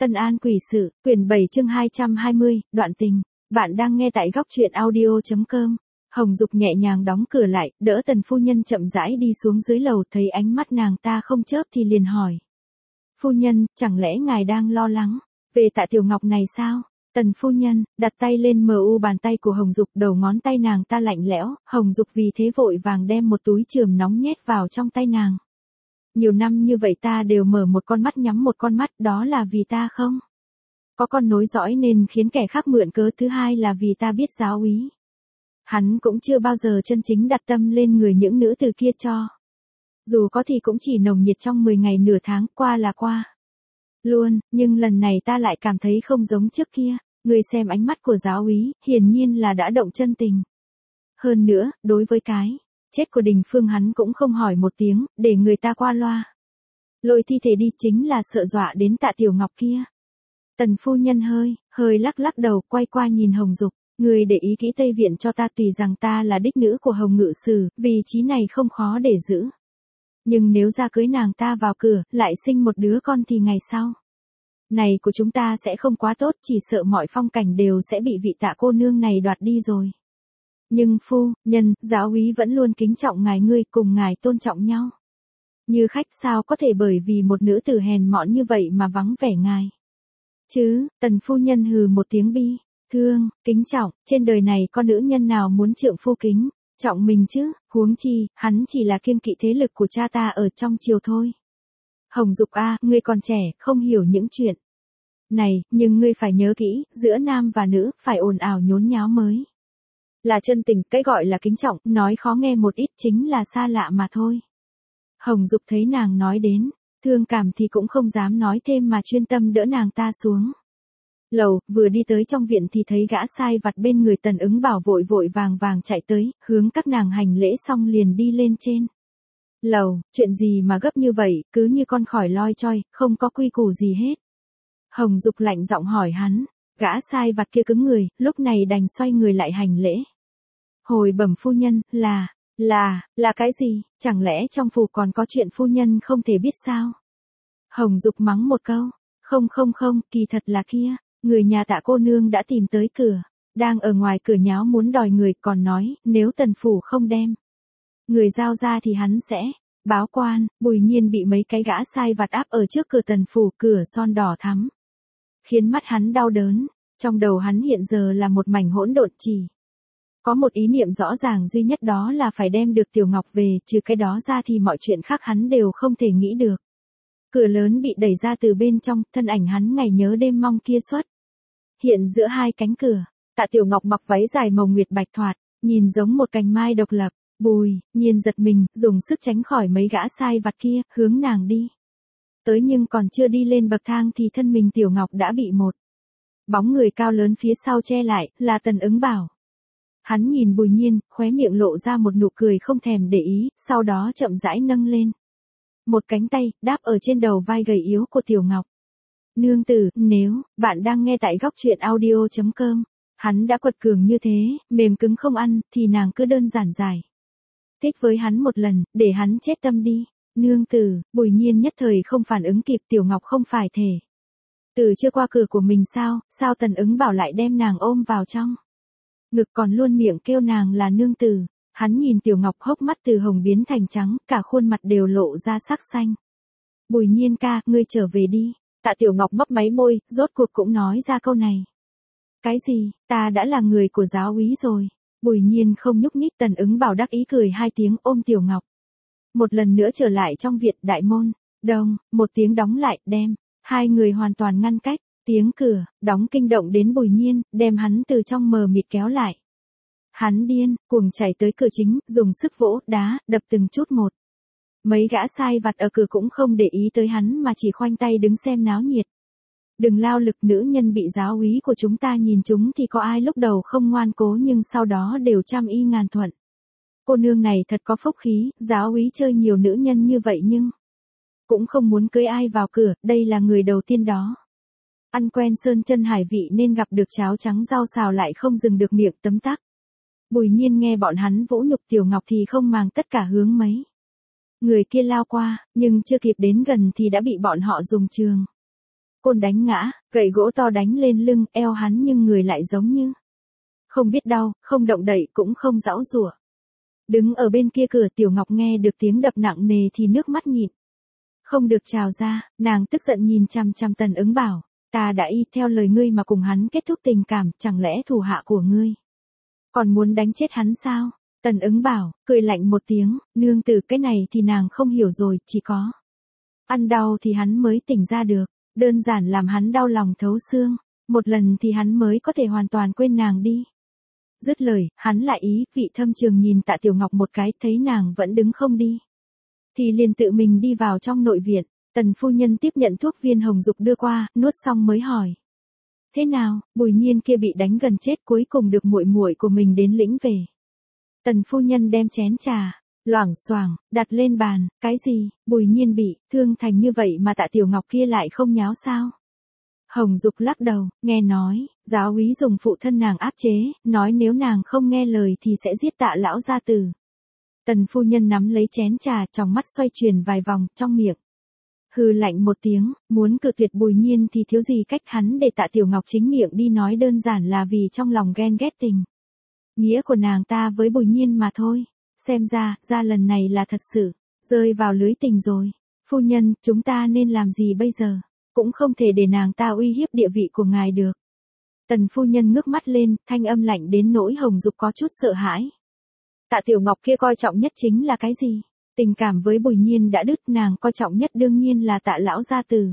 Tân An quỷ sự, quyển 7 chương 220, đoạn tình. Bạn đang nghe tại góc truyện audio.com. Hồng Dục nhẹ nhàng đóng cửa lại, đỡ Tần phu nhân chậm rãi đi xuống dưới lầu, thấy ánh mắt nàng ta không chớp thì liền hỏi. Phu nhân, chẳng lẽ ngài đang lo lắng về Tạ Tiểu Ngọc này sao? Tần phu nhân đặt tay lên bàn tay của Hồng Dục, đầu ngón tay nàng ta lạnh lẽo, Hồng Dục vì thế vội vàng đem một túi chườm nóng nhét vào trong tay nàng. Nhiều năm như vậy ta đều mở một con mắt nhắm một con mắt, đó là vì ta không có con nối dõi nên khiến kẻ khác mượn cớ, thứ hai là vì ta biết giáo úy hắn cũng chưa bao giờ chân chính đặt tâm lên người những nữ từ kia, cho dù có thì cũng chỉ nồng nhiệt trong 10 ngày nửa tháng, qua là qua luôn, nhưng lần này ta lại cảm thấy không giống trước kia. Người xem ánh mắt của giáo úy, hiển nhiên là đã động chân tình. Hơn nữa, đối với cái chết của Đình Phương hắn cũng không hỏi một tiếng, để người ta qua loa lôi thi thể đi, chính là sợ dọa đến Tạ Tiểu Ngọc kia. Tần phu nhân hơi lắc đầu, quay qua nhìn Hồng Dục. Người để ý kỹ Tây Viện cho ta, tùy rằng ta là đích nữ của Hồng Ngự Sử, vị trí này không khó để giữ. Nhưng nếu ra cưới nàng ta vào cửa, lại sinh một đứa con thì ngày sau này của chúng ta sẽ không quá tốt, chỉ sợ mọi phong cảnh đều sẽ bị vị Tạ cô nương này đoạt đi rồi. Nhưng phu nhân, giáo úy vẫn luôn kính trọng ngài, ngươi cùng ngài tôn trọng nhau như khách, sao có thể bởi vì một nữ tử hèn mọn như vậy mà vắng vẻ ngài chứ? Tần phu nhân hừ một tiếng bi thương, kính trọng, trên đời này có nữ nhân nào muốn trượng phu kính trọng mình chứ? Huống chi, hắn chỉ là kiêng kỵ thế lực của cha ta ở trong triều thôi. Hồng Dục a, ngươi còn trẻ, không hiểu những chuyện này, nhưng ngươi phải nhớ kỹ, giữa nam và nữ, phải ồn ào nhốn nháo mới là chân tình. Cái gọi là kính trọng, nói khó nghe một ít, chính là xa lạ mà thôi. Hồng Dục thấy nàng nói đến thương cảm thì cũng không dám nói thêm mà chuyên tâm đỡ nàng ta xuống lầu. Vừa đi tới trong viện thì thấy gã sai vặt bên người Tần Ứng Bảo vội vàng chạy tới, hướng các nàng hành lễ xong liền đi lên trên lầu. Chuyện gì mà gấp như vậy, cứ như con khỏi loi choi, không có quy củ gì hết. Hồng Dục lạnh giọng hỏi hắn. Gã sai vặt kia cứng người, lúc này đành xoay người lại hành lễ. Hồi bẩm phu nhân, là cái gì? Chẳng lẽ trong phủ còn có chuyện phu nhân không thể biết sao? Hồng Dục mắng một câu. Không, kỳ thật là kia, người nhà Tạ cô nương đã tìm tới cửa, đang ở ngoài cửa nháo muốn đòi người, còn nói, nếu Tần phủ không đem người giao ra thì hắn sẽ báo quan. Bùi Nhiên bị mấy cái gã sai vặt áp ở trước cửa Tần phủ, cửa son đỏ thắm, khiến mắt hắn đau đớn. Trong đầu hắn hiện giờ là một mảnh hỗn độn, chỉ có một ý niệm rõ ràng duy nhất, đó là phải đem được Tiểu Ngọc về, trừ cái đó ra thì mọi chuyện khác hắn đều không thể nghĩ được. Cửa lớn bị đẩy ra từ bên trong, thân ảnh hắn ngày nhớ đêm mong kia xuất hiện giữa hai cánh cửa. Tạ Tiểu Ngọc mặc váy dài màu nguyệt bạch thoạt, nhìn giống một cành mai độc lập. Bùi Nhiên giật mình, dùng sức tránh khỏi mấy gã sai vặt kia, hướng nàng đi tới, nhưng còn chưa đi lên bậc thang thì thân mình Tiểu Ngọc đã bị một bóng người cao lớn phía sau che lại, là Tần Ứng Bảo. Hắn nhìn Bùi Nhiên, khóe miệng lộ ra một nụ cười không thèm để ý, sau đó chậm rãi nâng lên một cánh tay, đáp ở trên đầu vai gầy yếu của Tiểu Ngọc. Nương tử, nếu bạn đang nghe tại góc truyện audio.com, hắn đã quật cường như thế, mềm cứng không ăn, thì nàng cứ đơn giản giải thích với hắn một lần, để hắn chết tâm đi. Nương tử, Bùi Nhiên nhất thời không phản ứng kịp. Tiểu Ngọc không phải thể từ chưa qua cửa của mình sao Tần Ứng Bảo lại đem nàng ôm vào trong ngực, còn luôn miệng kêu nàng là nương tử. Hắn nhìn Tiểu Ngọc, hốc mắt từ hồng biến thành trắng, cả khuôn mặt đều lộ ra sắc xanh. Bùi Nhiên ca, ngươi trở về đi. Tạ Tiểu Ngọc mấp máy môi, rốt cuộc cũng nói ra câu này. Cái gì? Ta đã là người của giáo úy rồi. Bùi Nhiên không nhúc nhích. Tần Ứng Bảo đắc ý cười hai tiếng, ôm Tiểu Ngọc một lần nữa trở lại trong viện. Đại môn đông một tiếng đóng lại, đem hai người hoàn toàn ngăn cách. Tiếng cửa đóng kinh động đến Bùi Nhiên, đem hắn từ trong mờ mịt kéo lại. Hắn điên cuồng chạy tới cửa chính, dùng sức vỗ đá, đập từng chút một. Mấy gã sai vặt ở cửa cũng không để ý tới hắn mà chỉ khoanh tay đứng xem náo nhiệt. Đừng lao lực, nữ nhân bị giáo úy của chúng ta nhìn chúng thì có ai lúc đầu không ngoan cố, nhưng sau đó đều trăm y ngàn thuận. Cô nương này thật có phúc khí, giáo úy chơi nhiều nữ nhân như vậy nhưng cũng không muốn cưới ai vào cửa, đây là người đầu tiên đó. Ăn quen sơn chân hải vị nên gặp được cháo trắng rau xào lại không dừng được miệng tấm tắc. Bùi Nhiên nghe bọn hắn vũ nhục Tiểu Ngọc thì không màng tất cả, hướng mấy người kia lao qua, nhưng chưa kịp đến gần thì đã bị bọn họ dùng trường côn đánh ngã, gậy gỗ to đánh lên lưng, eo hắn nhưng người lại giống như không biết đau, không động đậy cũng không giãu giụa. Đứng ở bên kia cửa Tiểu Ngọc nghe được tiếng đập nặng nề thì nước mắt nhịn không được trào ra, nàng tức giận nhìn chằm chằm Tần Ứng Bảo, ta đã y theo lời ngươi mà cùng hắn kết thúc tình cảm, chẳng lẽ thủ hạ của ngươi còn muốn đánh chết hắn sao? Tần Ứng Bảo cười lạnh một tiếng, nương tử cái này thì nàng không hiểu rồi, chỉ có ăn đau thì hắn mới tỉnh ra được, đơn giản làm hắn đau lòng thấu xương, một lần thì hắn mới có thể hoàn toàn quên nàng đi. Dứt lời, hắn lại ý vị thâm trường nhìn Tạ Tiểu Ngọc một cái, thấy nàng vẫn đứng không đi thì liền tự mình đi vào trong nội viện. Tần phu nhân tiếp nhận thuốc viên Hồng Dục đưa qua, nuốt xong mới hỏi: thế nào, Bùi Nhiên kia bị đánh gần chết cuối cùng được muội muội của mình đến lĩnh về. Tần phu nhân đem chén trà loảng xoảng đặt lên bàn, cái gì, Bùi Nhiên bị thương thành như vậy mà Tạ Tiểu Ngọc kia lại không nháo sao? Hồng Dục lắc đầu, nghe nói giáo úy dùng phụ thân nàng áp chế, nói nếu nàng không nghe lời thì sẽ giết Tạ lão gia tử. Tần phu nhân nắm lấy chén trà, trong mắt xoay chuyển vài vòng, trong miệng hừ lạnh một tiếng, muốn cự tuyệt Bùi Nhiên thì thiếu gì cách hắn để Tạ Tiểu Ngọc chính miệng đi nói, đơn giản là vì trong lòng ghen ghét tình nghĩa của nàng ta với Bùi Nhiên mà thôi. Xem ra lần này là thật sự rơi vào lưới tình rồi. Phu nhân, chúng ta nên làm gì bây giờ? Cũng không thể để nàng ta uy hiếp địa vị của ngài được. Tần phu nhân ngước mắt lên, thanh âm lạnh đến nỗi Hồng Dục có chút sợ hãi. Tạ Tiểu Ngọc kia coi trọng nhất chính là cái gì? Tình cảm với Bùi Nhiên đã đứt, nàng coi trọng nhất đương nhiên là Tạ lão gia tử.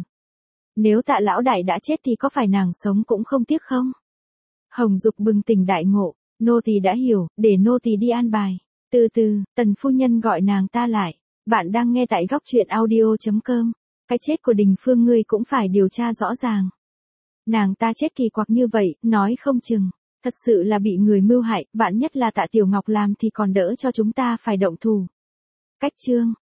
Nếu Tạ lão đại đã chết thì có phải nàng sống cũng không tiếc không? Hồng Dục bừng tỉnh đại ngộ, nô tỳ đã hiểu, để nô tỳ đi an bài. Từ từ, Tần phu nhân gọi nàng ta lại. Bạn đang nghe tại góc truyện audio.com. Cái chết của Đình Phương ngươi cũng phải điều tra rõ ràng. Nàng ta chết kỳ quặc như vậy, nói không chừng thật sự là bị người mưu hại, vạn nhất là Tạ Tiểu Ngọc làm thì còn đỡ cho chúng ta phải động thủ. Cách chương